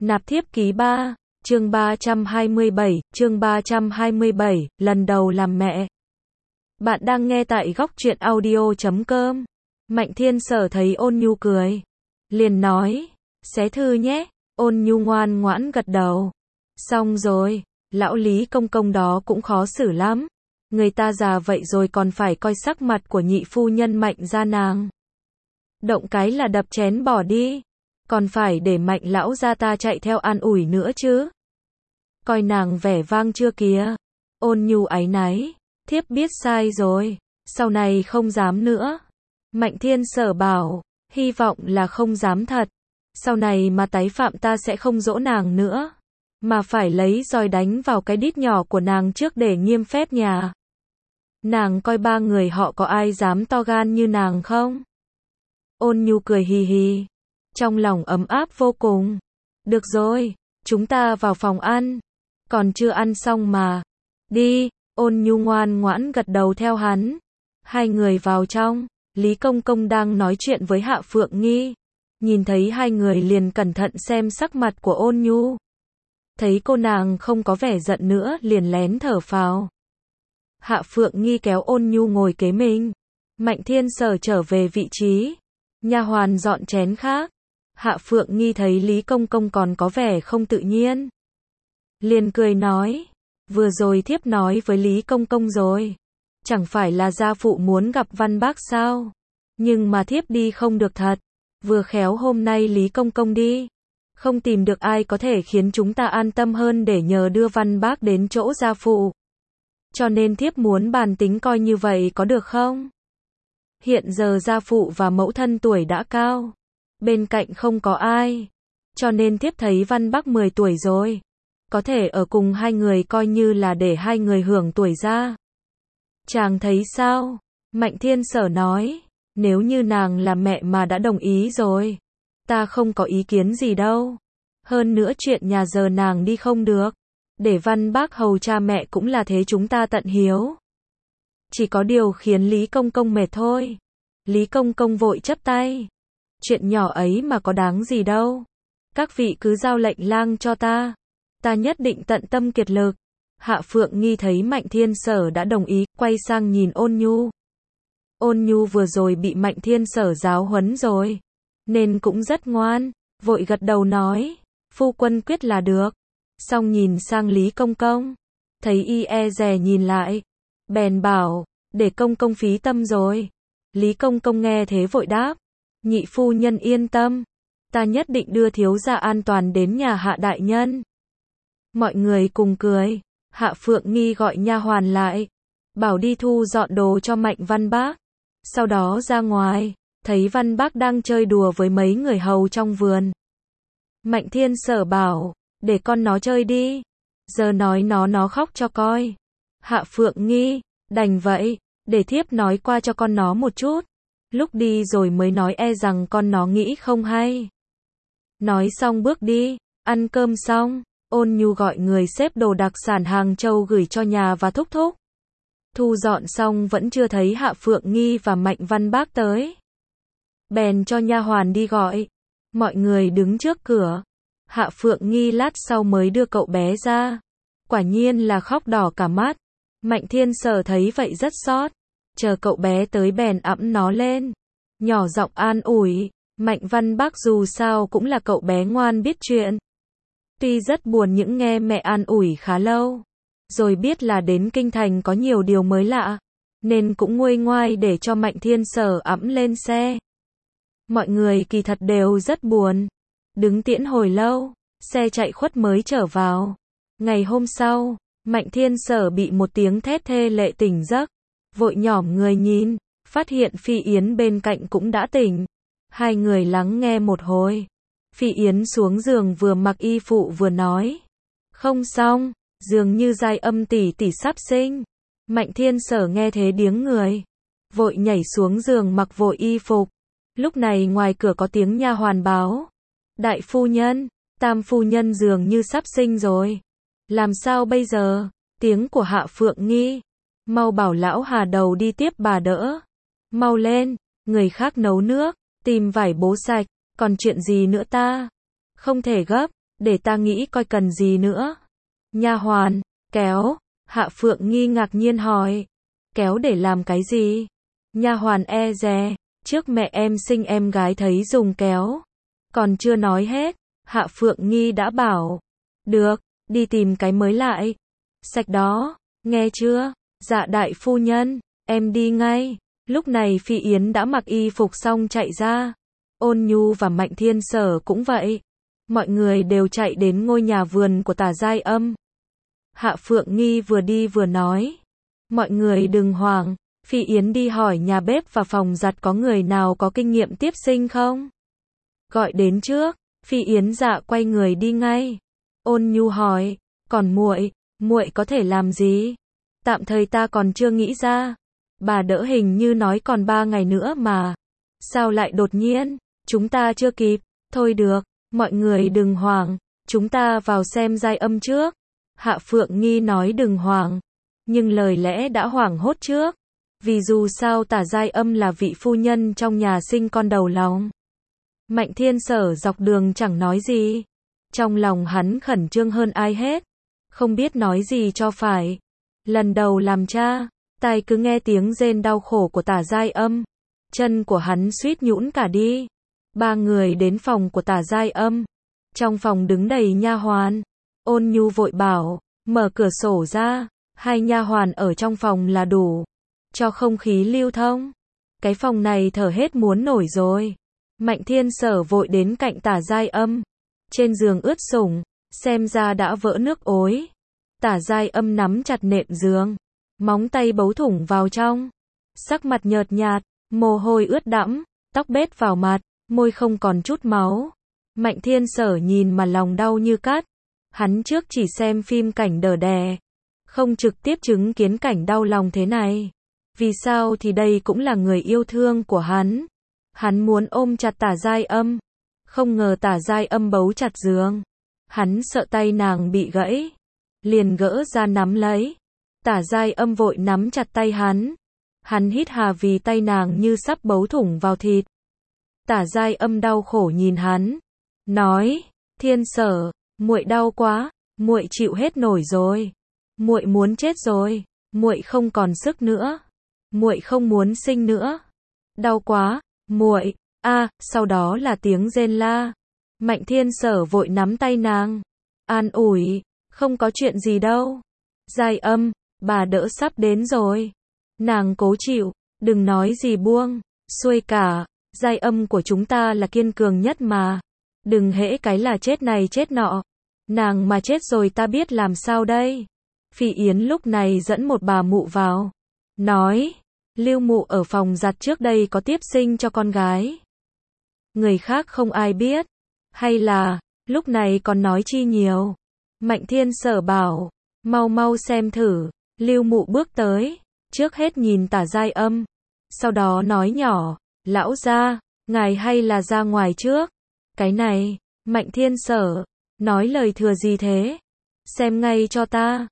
Nạp thiếp ký 3, chương 327, lần đầu làm mẹ. Bạn đang nghe tại góc truyện audio.com. Mạnh Thiên Sở thấy Ôn Nhu cười, liền nói, xé thư nhé. Ôn Nhu ngoan ngoãn gật đầu. Xong rồi, lão Lý công công đó cũng khó xử lắm. Người ta già vậy rồi còn phải coi sắc mặt của nhị phu nhân Mạnh gia nàng. Động cái là đập chén bỏ đi. Còn phải để Mạnh lão gia ta chạy theo an ủi nữa chứ. Coi nàng vẻ vang chưa kìa. Ôn Nhu áy náy, thiếp biết sai rồi, sau này không dám nữa. Mạnh Thiên Sở bảo, hy vọng là không dám thật. Sau này mà tái phạm ta sẽ không dỗ nàng nữa, mà phải lấy roi đánh vào cái đít nhỏ của nàng trước để nghiêm phép nhà. Nàng coi ba người họ có ai dám to gan như nàng không? Ôn Nhu cười hì hì, trong lòng ấm áp vô cùng. Được rồi, chúng ta vào phòng ăn. Còn chưa ăn xong mà. Đi, Ôn Nhu ngoan ngoãn gật đầu theo hắn. Hai người vào trong, Lý Công Công đang nói chuyện với Hạ Phượng Nghi. Nhìn thấy hai người liền cẩn thận xem sắc mặt của Ôn Nhu. Thấy cô nàng không có vẻ giận nữa liền lén thở phào. Hạ Phượng Nghi kéo Ôn Nhu ngồi kế mình. Mạnh Thiên Sở trở về vị trí. Nha hoàn dọn chén khác. Hạ Phượng Nghi thấy Lý Công Công còn có vẻ không tự nhiên. Liền cười nói, vừa rồi thiếp nói với Lý Công Công rồi. Chẳng phải là gia phụ muốn gặp Văn Bác sao? Nhưng mà thiếp đi không được thật. Vừa khéo hôm nay Lý Công Công đi. Không tìm được ai có thể khiến chúng ta an tâm hơn để nhờ đưa Văn Bác đến chỗ gia phụ. Cho nên thiếp muốn bàn tính coi như vậy có được không? Hiện giờ gia phụ và mẫu thân tuổi đã cao. Bên cạnh không có ai. Cho nên thiếp thấy Văn Bác 10 tuổi rồi. Có thể ở cùng hai người coi như là để hai người hưởng tuổi già. Chàng thấy sao? Mạnh Thiên Sở nói, nếu như nàng là mẹ mà đã đồng ý rồi. Ta không có ý kiến gì đâu. Hơn nữa chuyện nhà giờ nàng đi không được. Để Văn Bác hầu cha mẹ cũng là thế chúng ta tận hiếu. Chỉ có điều khiến Lý Công Công mệt thôi. Lý Công Công vội chắp tay. Chuyện nhỏ ấy mà có đáng gì đâu. Các vị cứ giao lệnh lang cho ta. Ta nhất định tận tâm kiệt lực. Hạ Phượng Nghi thấy Mạnh Thiên Sở đã đồng ý, quay sang nhìn Ôn Nhu. Ôn Nhu vừa rồi bị Mạnh Thiên Sở giáo huấn rồi, nên cũng rất ngoan, vội gật đầu nói, phu quân quyết là được. Xong nhìn sang Lý Công Công, thấy y e dè nhìn lại, bèn bảo, để Công Công phí tâm rồi. Lý Công Công nghe thế vội đáp, nhị phu nhân yên tâm, ta nhất định đưa thiếu gia an toàn đến nhà Hạ đại nhân. Mọi người cùng cười. Hạ Phượng Nghi gọi nha hoàn lại, bảo đi thu dọn đồ cho Mạnh Văn Bác. Sau đó ra ngoài, thấy Văn Bác đang chơi đùa với mấy người hầu trong vườn. Mạnh Thiên Sở bảo, để con nó chơi đi. Giờ nói nó khóc cho coi. Hạ Phượng Nghi, đành vậy, để thiếp nói qua cho con nó một chút. Lúc đi rồi mới nói e rằng con nó nghĩ không hay. Nói xong bước đi, ăn cơm xong. Ôn Nhu gọi người xếp đồ đặc sản Hàng Châu gửi cho nhà và thúc thúc. Thu dọn xong vẫn chưa thấy Hạ Phượng Nghi và Mạnh Văn Bác tới. Bèn cho nha hoàn đi gọi. Mọi người đứng trước cửa. Hạ Phượng Nghi lát sau mới đưa cậu bé ra. Quả nhiên là khóc đỏ cả mắt. Mạnh Thiên Sở thấy vậy rất xót. Chờ cậu bé tới bèn ẵm nó lên. Nhỏ giọng an ủi. Mạnh Văn Bác dù sao cũng là cậu bé ngoan biết chuyện. Tuy rất buồn những nghe mẹ an ủi khá lâu, rồi biết là đến kinh thành có nhiều điều mới lạ, nên cũng nguôi ngoai để cho Mạnh Thiên Sở ẵm lên xe. Mọi người kỳ thật đều rất buồn, đứng tiễn hồi lâu, xe chạy khuất mới trở vào. Ngày hôm sau, Mạnh Thiên Sở bị một tiếng thét thê lệ tỉnh giấc, vội nhỏm người nhìn, phát hiện Phi Yến bên cạnh cũng đã tỉnh. Hai người lắng nghe một hồi. Phi Yến xuống giường vừa mặc y phụ vừa nói. Không xong, dường như giai âm tỷ tỷ sắp sinh. Mạnh Thiên Sở nghe thế điếng người. Vội nhảy xuống giường mặc vội y phục. Lúc này ngoài cửa có tiếng nha hoàn báo. Đại phu nhân, tam phu nhân dường như sắp sinh rồi. Làm sao bây giờ? Tiếng của Hạ Phượng Nghi. Mau bảo lão Hà đầu đi tiếp bà đỡ. Mau lên, người khác nấu nước, tìm vải bố sạch. Còn chuyện gì nữa ta? Không thể gấp, để ta nghĩ coi cần gì nữa. Nha hoàn, kéo, Hạ Phượng Nghi ngạc nhiên hỏi. Kéo để làm cái gì? Nha hoàn e dè, trước mẹ em sinh em gái thấy dùng kéo. Còn chưa nói hết, Hạ Phượng Nghi đã bảo. Được, đi tìm cái mới lại. Sạch đó, nghe chưa? Dạ đại phu nhân, em đi ngay. Lúc này Phi Yến đã mặc y phục xong chạy ra. Ôn Nhu và Mạnh Thiên Sở cũng vậy. Mọi người đều chạy đến ngôi nhà vườn của Tả Giai Âm. Hạ Phượng Nghi vừa đi vừa nói. Mọi người đừng hoảng, Phi Yến đi hỏi nhà bếp và phòng giặt có người nào có kinh nghiệm tiếp sinh không? Gọi đến trước, Phi Yến dạ quay người đi ngay. Ôn Nhu hỏi, còn muội có thể làm gì? Tạm thời ta còn chưa nghĩ ra. Bà đỡ hình như nói còn 3 ngày nữa mà. Sao lại đột nhiên? Chúng ta chưa kịp. Thôi được, mọi người đừng hoảng, chúng ta vào xem Giai Âm trước. Hạ Phượng Nghi nói đừng hoảng, nhưng lời lẽ đã hoảng hốt trước. Vì dù sao Tả Giai Âm là vị phu nhân trong nhà sinh con đầu lòng. Mạnh Thiên Sở dọc đường chẳng nói gì. Trong lòng hắn khẩn trương hơn ai hết. Không biết nói gì cho phải. Lần đầu làm cha, tai cứ nghe tiếng rên đau khổ của Tả Giai Âm. Chân của hắn suýt nhũn cả đi. 3 người đến phòng của Tả Giai Âm. Trong phòng đứng đầy nha hoàn. Ôn Nhu vội bảo, mở cửa sổ ra, 2 nha hoàn ở trong phòng là đủ. Cho không khí lưu thông. Cái phòng này thở hết muốn nổi rồi. Mạnh Thiên Sở vội đến cạnh Tả Giai Âm. Trên giường ướt sũng, xem ra đã vỡ nước ối. Tả Giai Âm nắm chặt nệm giường, móng tay bấu thủng vào trong. Sắc mặt nhợt nhạt, mồ hôi ướt đẫm, tóc bết vào mặt, môi không còn chút máu. Mạnh Thiên Sở nhìn mà lòng đau như cắt. Hắn trước chỉ xem phim cảnh đờ đè, không trực tiếp chứng kiến cảnh đau lòng thế này. Vì sao thì đây cũng là người yêu thương của hắn. Hắn muốn ôm chặt Tả Giai Âm. Không ngờ Tả Giai Âm bấu chặt giường. Hắn sợ tay nàng bị gãy, liền gỡ ra nắm lấy. Tả Giai Âm vội nắm chặt tay hắn. Hắn hít hà vì tay nàng như sắp bấu thủng vào thịt. Tả Giai Âm đau khổ nhìn hắn, nói: Thiên Sở, muội đau quá, muội chịu hết nổi rồi. Muội muốn chết rồi, muội không còn sức nữa. Muội không muốn sinh nữa. Đau quá, muội. Sau đó là tiếng rên la. Mạnh Thiên Sở vội nắm tay nàng, an ủi, không có chuyện gì đâu. Giai Âm, bà đỡ sắp đến rồi. Nàng cố chịu, đừng nói gì buông xuôi cả. Giai Âm của chúng ta là kiên cường nhất mà. Đừng hễ cái là chết này chết nọ. Nàng mà chết rồi ta biết làm sao đây. Phi Yến lúc này dẫn một bà mụ vào, nói: Lưu mụ ở phòng giặt trước đây có tiếp sinh cho con gái. Người khác không ai biết. Hay là, lúc này còn nói chi nhiều. Mạnh Thiên Sở bảo, mau mau xem thử. Lưu mụ bước tới, trước hết nhìn Tả Giai Âm, sau đó nói nhỏ: Lão gia, ngài hay là ra ngoài trước. Cái này, Mạnh Thiên Sở, nói lời thừa gì thế? Xem ngay cho ta.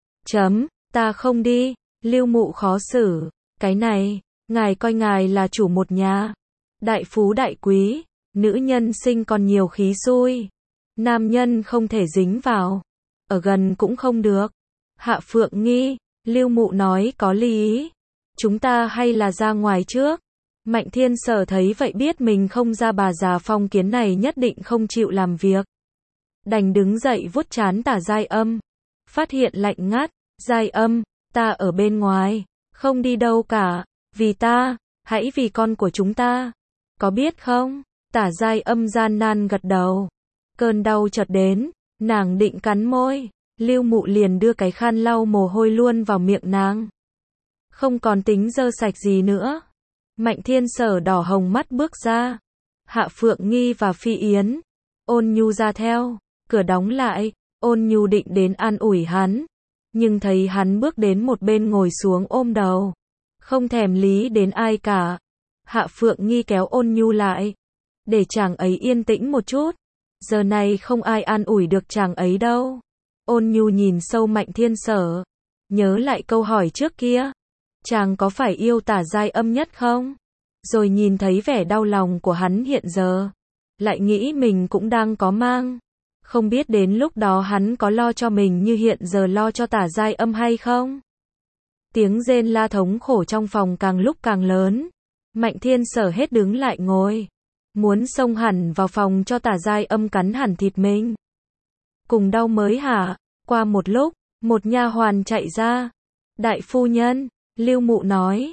Ta không đi. Lưu mụ khó xử. Cái này, ngài coi ngài là chủ một nhà. Đại phú đại quý, nữ nhân sinh còn nhiều khí xui. Nam nhân không thể dính vào. Ở gần cũng không được. Hạ Phượng Nghi, Lưu mụ nói có lý. Chúng ta hay là ra ngoài trước. Mạnh Thiên Sở thấy vậy biết mình không ra, bà già phong kiến này nhất định không chịu làm việc. Đành đứng dậy vuốt trán Tả Giai Âm. Phát hiện lạnh ngắt. Giai Âm, ta ở bên ngoài, không đi đâu cả. Vì ta, hãy vì con của chúng ta. Có biết không? Tả Giai Âm gian nan gật đầu. Cơn đau chợt đến, nàng định cắn môi. Lưu mụ liền đưa cái khăn lau mồ hôi luôn vào miệng nàng. Không còn tính dơ sạch gì nữa. Mạnh Thiên Sở đỏ hồng mắt bước ra. Hạ Phượng Nghi và Phi Yến, Ôn Nhu ra theo. Cửa đóng lại. Ôn Nhu định đến an ủi hắn, nhưng thấy hắn bước đến một bên ngồi xuống ôm đầu, không thèm lý đến ai cả. Hạ Phượng Nghi kéo Ôn Nhu lại, để chàng ấy yên tĩnh một chút. Giờ này không ai an ủi được chàng ấy đâu. Ôn Nhu nhìn sâu Mạnh Thiên Sở, nhớ lại câu hỏi trước kia. Chàng có phải yêu Tả Giai Âm nhất không? Rồi nhìn thấy vẻ đau lòng của hắn hiện giờ, lại nghĩ mình cũng đang có mang. Không biết đến lúc đó hắn có lo cho mình như hiện giờ lo cho Tả Giai Âm hay không? Tiếng rên la thống khổ trong phòng càng lúc càng lớn. Mạnh Thiên Sở hết đứng lại ngồi. Muốn xông hẳn vào phòng cho Tả Giai Âm cắn hẳn thịt mình. Cùng đau mới hả? Qua một lúc, một nha hoàn chạy ra. Đại phu nhân, Lưu Mụ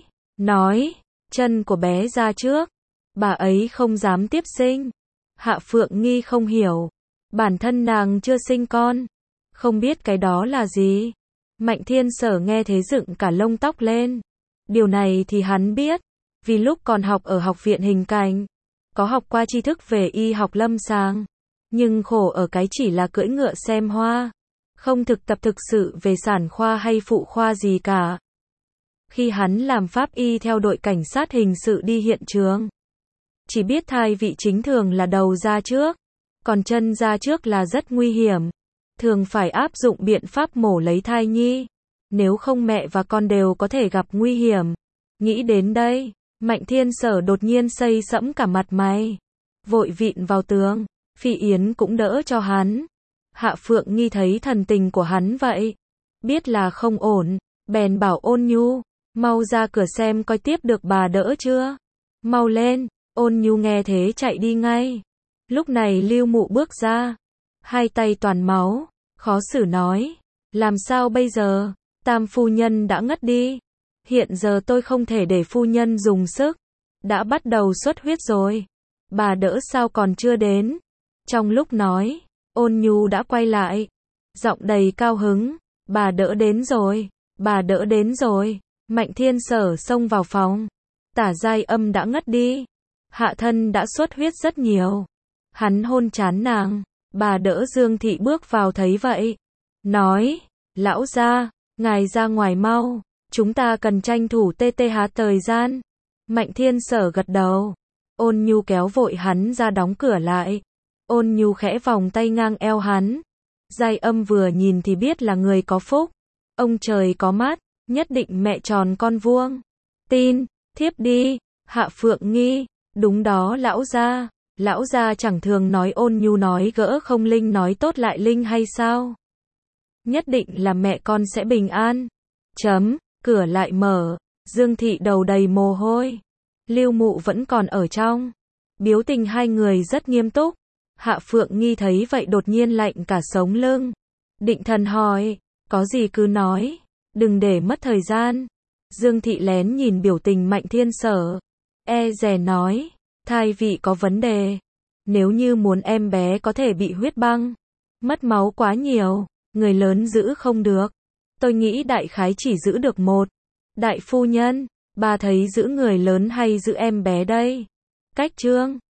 nói, chân của bé ra trước. Bà ấy không dám tiếp sinh. Hạ Phượng Nghi không hiểu. Bản thân nàng chưa sinh con. Không biết cái đó là gì. Mạnh Thiên Sở nghe thế dựng cả lông tóc lên. Điều này thì hắn biết. Vì lúc còn học ở học viện hình cảnh, có học qua tri thức về y học lâm sàng. Nhưng khổ ở cái chỉ là cưỡi ngựa xem hoa. Không thực tập thực sự về sản khoa hay phụ khoa gì cả. Khi hắn làm pháp y theo đội cảnh sát hình sự đi hiện trường, chỉ biết thai vị chính thường là đầu ra trước, còn chân ra trước là rất nguy hiểm. Thường phải áp dụng biện pháp mổ lấy thai nhi. Nếu không mẹ và con đều có thể gặp nguy hiểm. Nghĩ đến đây, Mạnh Thiên Sở đột nhiên xây sẫm cả mặt mày. Vội vịn vào tường. Phi Yến cũng đỡ cho hắn. Hạ Phượng Nghi thấy thần tình của hắn vậy, biết là không ổn, bèn bảo Ôn Nhu, mau ra cửa xem coi tiếp được bà đỡ chưa. Mau lên. Ôn Nhu nghe thế chạy đi ngay. Lúc này Lưu Mụ bước ra, hai tay toàn máu, khó xử nói, làm sao bây giờ, Tam phu nhân đã ngất đi. Hiện giờ tôi không thể để phu nhân dùng sức, đã bắt đầu xuất huyết rồi. Bà đỡ sao còn chưa đến? Trong lúc nói, Ôn Nhu đã quay lại, giọng đầy cao hứng, bà đỡ đến rồi, bà đỡ đến rồi. Mạnh Thiên Sở xông vào phòng, Tả Giai Âm đã ngất đi, hạ thân đã xuất huyết rất nhiều. Hắn hôn trán nàng, bà đỡ Dương Thị bước vào thấy vậy, nói, lão gia, ngài ra ngoài mau, chúng ta cần tranh thủ thời gian. Mạnh Thiên Sở gật đầu, Ôn Nhu kéo vội hắn ra đóng cửa lại. Ôn Nhu khẽ vòng tay ngang eo hắn. Giai Âm vừa nhìn thì biết là người có phúc. Ông trời có mắt, nhất định mẹ tròn con vuông. Tin, thiếp đi. Hạ Phượng Nghi, đúng đó lão gia chẳng thường nói Ôn Nhu nói gỡ không linh nói tốt lại linh hay sao? Nhất định là mẹ con sẽ bình an. Cửa lại mở, Dương Thị đầu đầy mồ hôi. Lưu Mụ vẫn còn ở trong. Biểu tình hai người rất nghiêm túc. Hạ Phượng Nghi thấy vậy đột nhiên lạnh cả sống lưng. Định thần hỏi, có gì cứ nói, đừng để mất thời gian. Dương Thị lén nhìn biểu tình Mạnh Thiên Sở, dè nói, thai vị có vấn đề. Nếu như muốn em bé có thể bị huyết băng, mất máu quá nhiều, người lớn giữ không được. Tôi nghĩ đại khái chỉ giữ được một. Đại phu nhân, bà thấy giữ người lớn hay giữ em bé đây? Cách trương